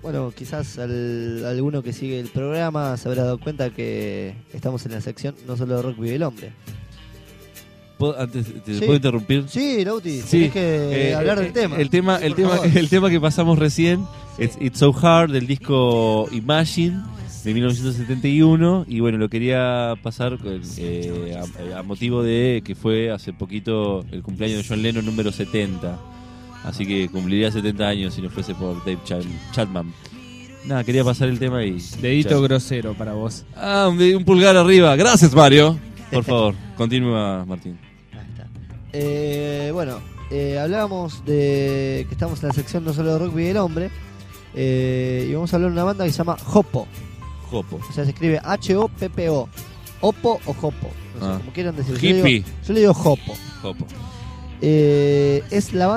Bueno, quizás alguno que sigue el programa se habrá dado cuenta que estamos en la sección No Solo de Rock Vive el Hombre. Antes, ¿te Sí. puedo interrumpir? Sí, Lauti, Sí. tenés que hablar del tema. El tema, Sí, por favor. el tema que pasamos recién Sí. es It's So Hard del disco Imagine de 1971 y bueno, lo quería pasar a motivo de que fue hace poquito el cumpleaños de John Lennon número 70. Así que cumpliría 70 años si no fuese por Dave Chapman. Nada, quería pasar el tema y... Dedito grosero para vos. Ah, un pulgar arriba. Gracias, Mario. Por favor, continúa, Martín. Ahí está. Bueno, hablábamos de que estamos en la sección No Solo de Rock Vive el Hombre. Y vamos a hablar de una banda que se llama Hopo. Jopo. O sea, se escribe H-O-P-P-O. Opo o Hopo. No sé, como quieran decir. Hippie. Yo le digo Hopo. Jopo. Es la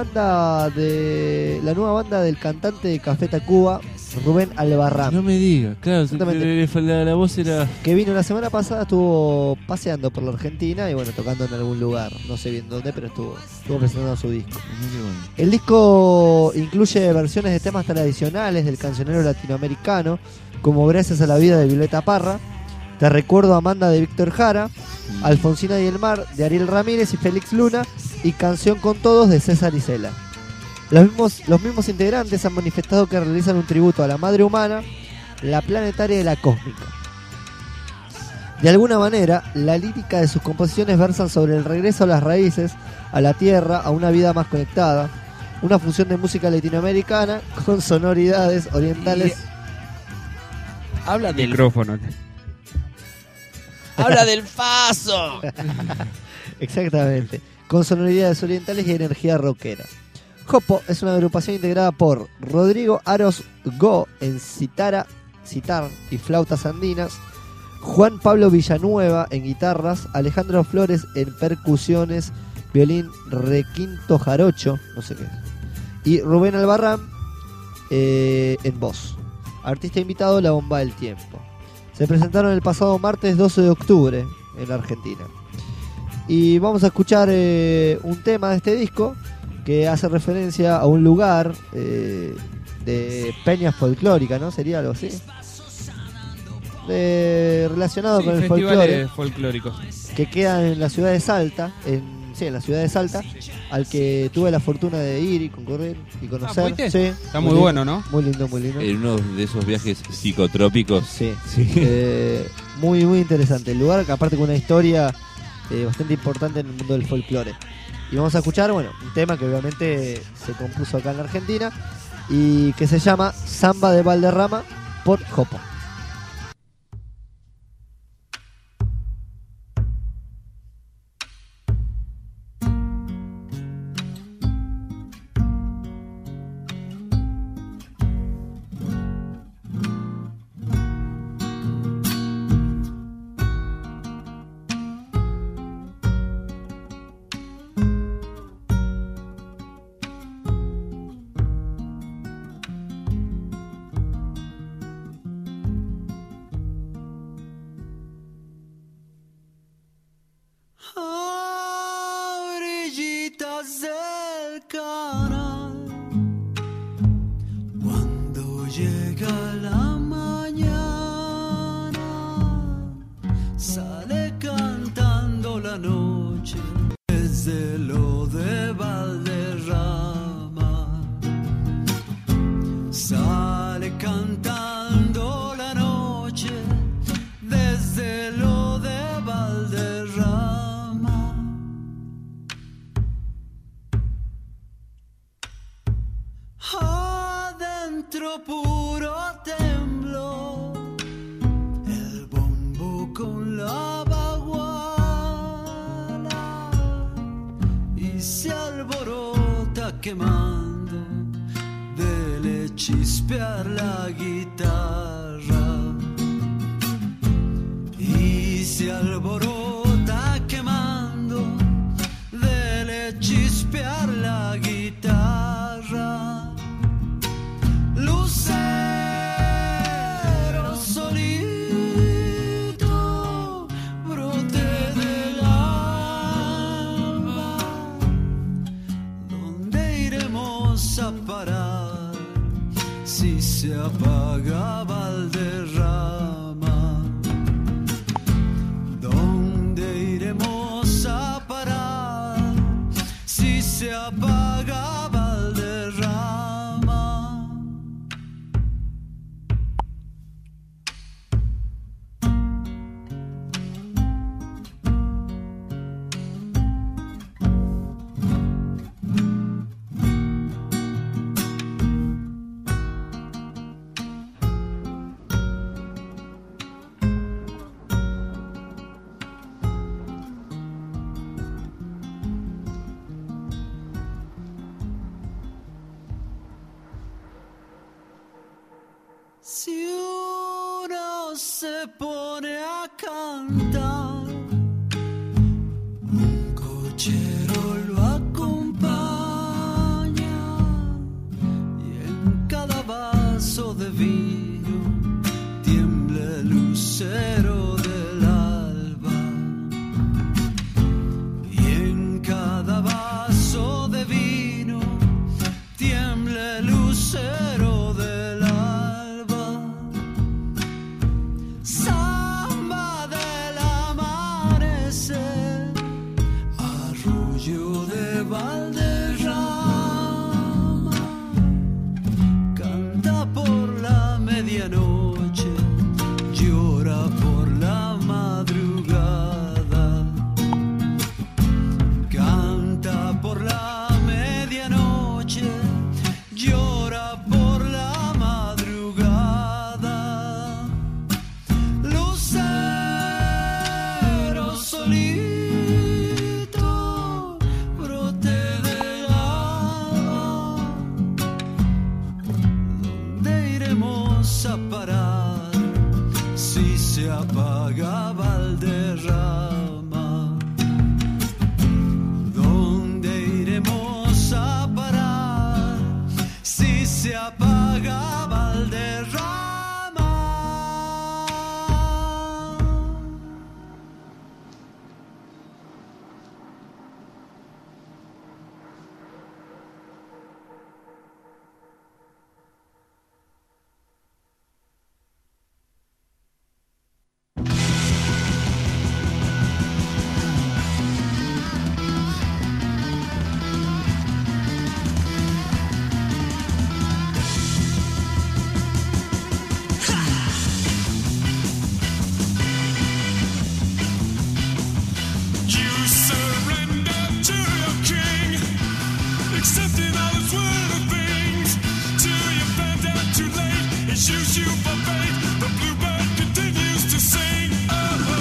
nueva banda del cantante de Café Tacuba, Rubén Albarrán. No me digas, claro, Exactamente. la voz era... Que vino la semana pasada, estuvo paseando por la Argentina y bueno, tocando en algún lugar. No sé bien dónde, pero estuvo presentando su disco. El disco incluye versiones de temas tradicionales del cancionero latinoamericano, como Gracias a la vida de Violeta Parra, Te recuerdo Amanda de Víctor Jara, Alfonsina y el mar de Ariel Ramírez y Félix Luna, y Canción con todos de César Isela. Los mismos integrantes han manifestado que realizan un tributo a la madre humana, la planetaria y la cósmica. De alguna manera, la lírica de sus composiciones versan sobre el regreso a las raíces, a la tierra, a una vida más conectada, una fusión de música latinoamericana con sonoridades orientales. Habla del Micrófono. ¡Habla del Faso! Exactamente, con sonoridades orientales y energía rockera. Hopo es una agrupación integrada por Rodrigo Aros Go en citar y flautas andinas, Juan Pablo Villanueva en guitarras, Alejandro Flores en percusiones, violín requinto jarocho, no sé qué es, y Rubén Albarrán en voz. Artista invitado, La Bomba del Tiempo. Se presentaron el pasado martes 12 de octubre en Argentina. Y vamos a escuchar un tema de este disco que hace referencia a un lugar de peñas folclóricas, ¿no? Sería algo así. Relacionado con el folclore, folclóricos. que queda en la ciudad de Salta, en la ciudad de Salta, al que tuve la fortuna de ir y concurrir y conocer. ¿fuiste? Sí, Está muy lindo, bueno, ¿no? Muy lindo, muy lindo. En uno de esos viajes psicotrópicos. Sí, Sí. muy, muy interesante. El lugar, que aparte con una historia bastante importante en el mundo del folclore. Y vamos a escuchar, bueno, un tema que obviamente se compuso acá en la Argentina y que se llama Samba de Valderrama por Hopo. Orillitas del canal, cuando llega la mañana, sale cantando la noche desde lo de Valderrama, sale cantando la noche desde lo de Valderrama. Adentro puro tembló el bombo con la baguala y se alborota quemando de le chispear la guitarra y se alborota quemando de le chispear la guitarra. Lucero solito, brote del alma, ¿dónde iremos a parar si se apaga Valderrama. ¿Dónde iremos a parar si se apaga Valderrama? Si uno se pone a cantar, un cochero lo acompaña y en cada vaso de vino tiembla el lucero del alba. Y en cada vaso de vino tiembla el lucero del alba. Samba del amanecer, arroyo de Valderrama, canta por la medianoche, llora por la madrugada, canta por la medianoche, llora por la madrugada. Lucero solito, brote del alba, ¿dónde iremos a parar si se apaga Valderrama? ¿Dónde iremos a parar si se apaga Valderrama? You surrender to your king, accepting all his worldly things. Till you find out too late, it's used you for bait. The bluebird continues to sing. Oh.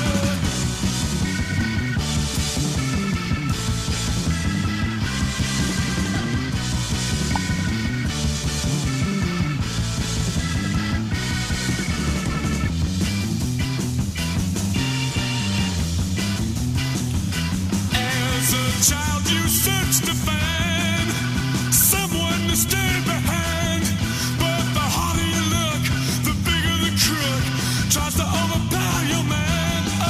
As a child, you search to find someone to stand behind. But the harder you look, the bigger the crook tries to overpower your man. Oh.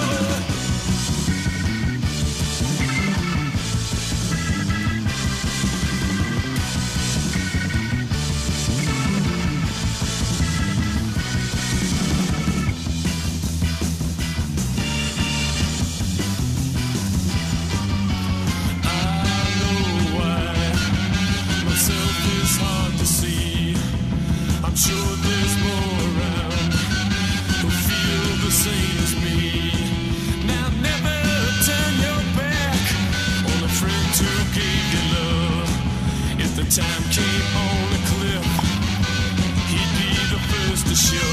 I know why myself is hard to see. I'm sure there's more around who feel the same as me. Now never turn your back on a friend who gave you love. If the time came on a cliff, he'd be the first to show.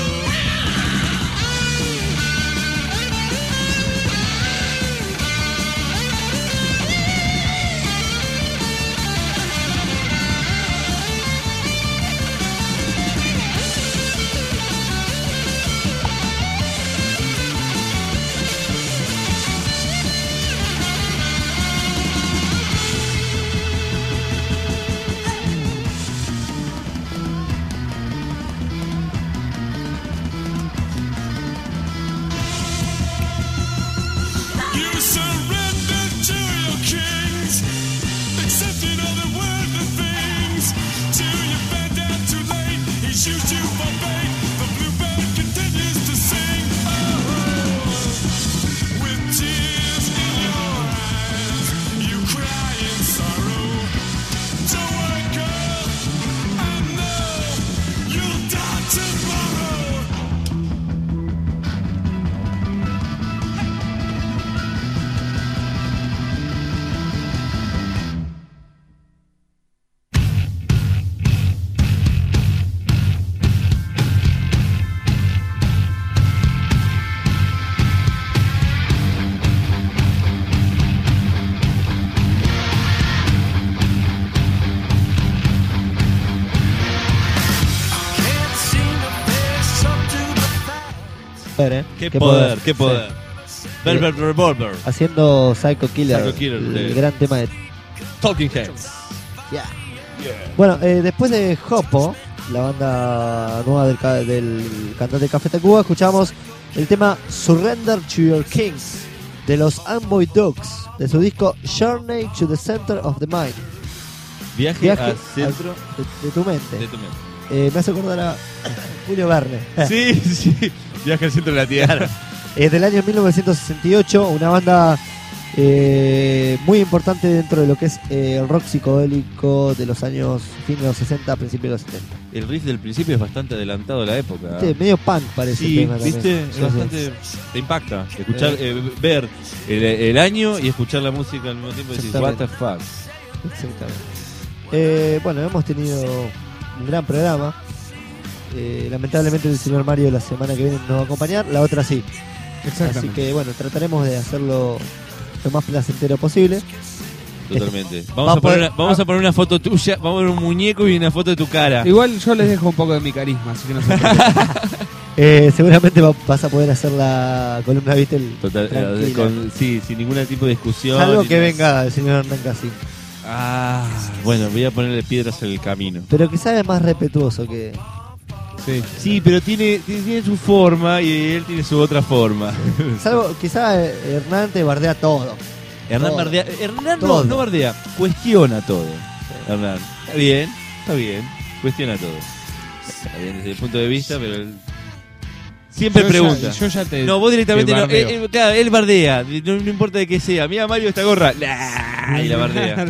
mujer, ¿eh? Qué poder, qué Sí. poder. Velvet Revolver. Haciendo Psycho Killer, Psycho Killer, el gran tema de... Talking Heads. Yeah. Bueno, después de Hopo, la banda nueva del cantante Café Tacuba, escuchamos el tema Surrender to Your Kings de los Amboy Dogs, de su disco Journey to the Center of the Mind. Viaje al al- centro de tu mente. de tu mente. Me hace acordar a Julio Verne. Sí, sí. Viaje al centro de la Tierra. Del año 1968, una banda muy importante dentro de lo que es el rock psicodélico de los años fin de los 60, principios de los 70. El riff del principio es bastante adelantado a la época. Sí, medio punk parece el Sí, tema también. viste, Sí, es sí. bastante. Te impacta. Escuchar, ver el año y escuchar la música al mismo tiempo y decir, what the fuck. Exactamente. Bueno, hemos tenido un gran programa. Lamentablemente el señor Mario la semana que viene no va a acompañar, la otra sí. Así Exactamente. que bueno, trataremos de hacerlo lo más placentero posible. Totalmente. Va a poder- Vamos a poner una foto tuya, vamos a poner un muñeco y una foto de tu cara. Igual yo les dejo un poco de mi carisma, así que no se preocupen. Seguramente vas a poder hacer la columna Beatle Total, tranquila. sí, sin ningún tipo de discusión. Salvo ni que nada. venga el señor Hernán Casín. Ah, bueno, voy a ponerle piedras en el camino. Pero quizás es más respetuoso que... Sí. Sí, pero tiene su forma y él tiene su otra forma. Salvo, quizás Hernán te bardea todo. Hernán Todo. bardea. Hernán Todo. no bardea, cuestiona todo. Hernán, está bien, cuestiona todo. Está bien desde el punto de vista, pero él siempre Yo pregunta. Yo ya te. No, vos directamente te no. bardeo. Claro, él bardea, no importa de qué sea. Mira Mario esta gorra. Nah, y la bardea.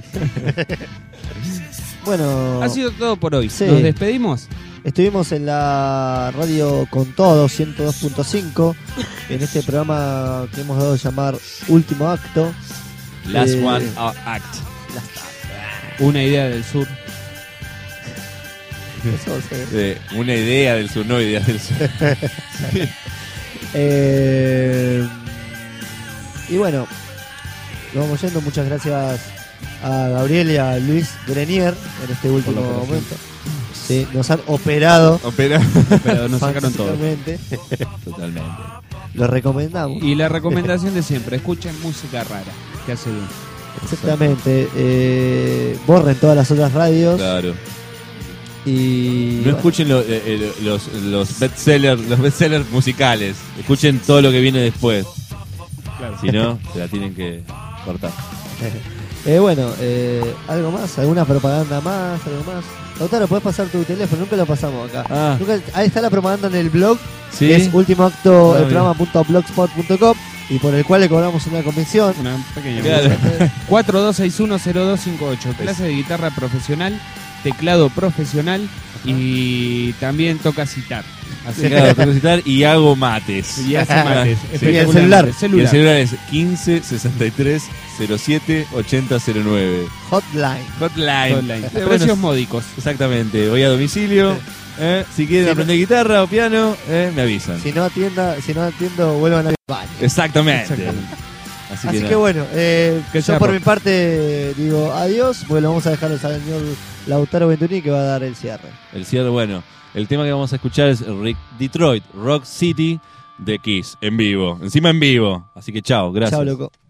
Bueno, Ha sido todo por hoy. Sí. Nos despedimos. estuvimos en la radio Con Todo 102.5 en este programa que hemos dado a llamar Último Acto. Last Eh, one act. Una idea del sur. Eso, sí. Una idea del sur, no ideas del sur. Y bueno, nos vamos yendo. Muchas gracias a Gabriel y a Luis Grenier en este último operación. momento. Sí, nos han operado. Opera. Pero nos sacaron todo. fantásticamente. Totalmente. Lo recomendamos. Y la recomendación de siempre: escuchen música rara, que hace bien. Exactamente. Borren todas las otras radios. Claro. Y No bueno, escuchen los bestsellers musicales. Escuchen todo lo que viene después. Si no, se la tienen que cortar. bueno, algo más, alguna propaganda más, algo más. Lautaro, puedes pasar tu teléfono, nunca lo pasamos acá. Ah. Ahí está la propaganda en el blog, Sí. que es ultimoacto, Ah, el programa.blogspot.com, y por el cual le cobramos una comisión. Una pequeña. Claro. 42610258. Clase de guitarra profesional, teclado profesional y también toca citar. Así Claro, tengo que citar y hago mates. y hace mates. Sí, y el celular. Y el celular es 15 63 07 80 09. Hotline. Hotline. Online. Bueno, Precios módicos. exactamente. Voy a domicilio. Si quieren Sí, aprender guitarra o piano, me avisan. Si no atiendo, vuelvan al baño. Exactamente. Exactamente. Así, Así nada. que bueno, Que yo sea por rock. mi parte digo adiós, bueno, vamos a dejar al señor Lautaro Venturini que va a dar el cierre. El cierre, bueno. El tema que vamos a escuchar es Detroit, Rock City de Kiss, en vivo. Encima en vivo. Así que chao, gracias. Chao, loco.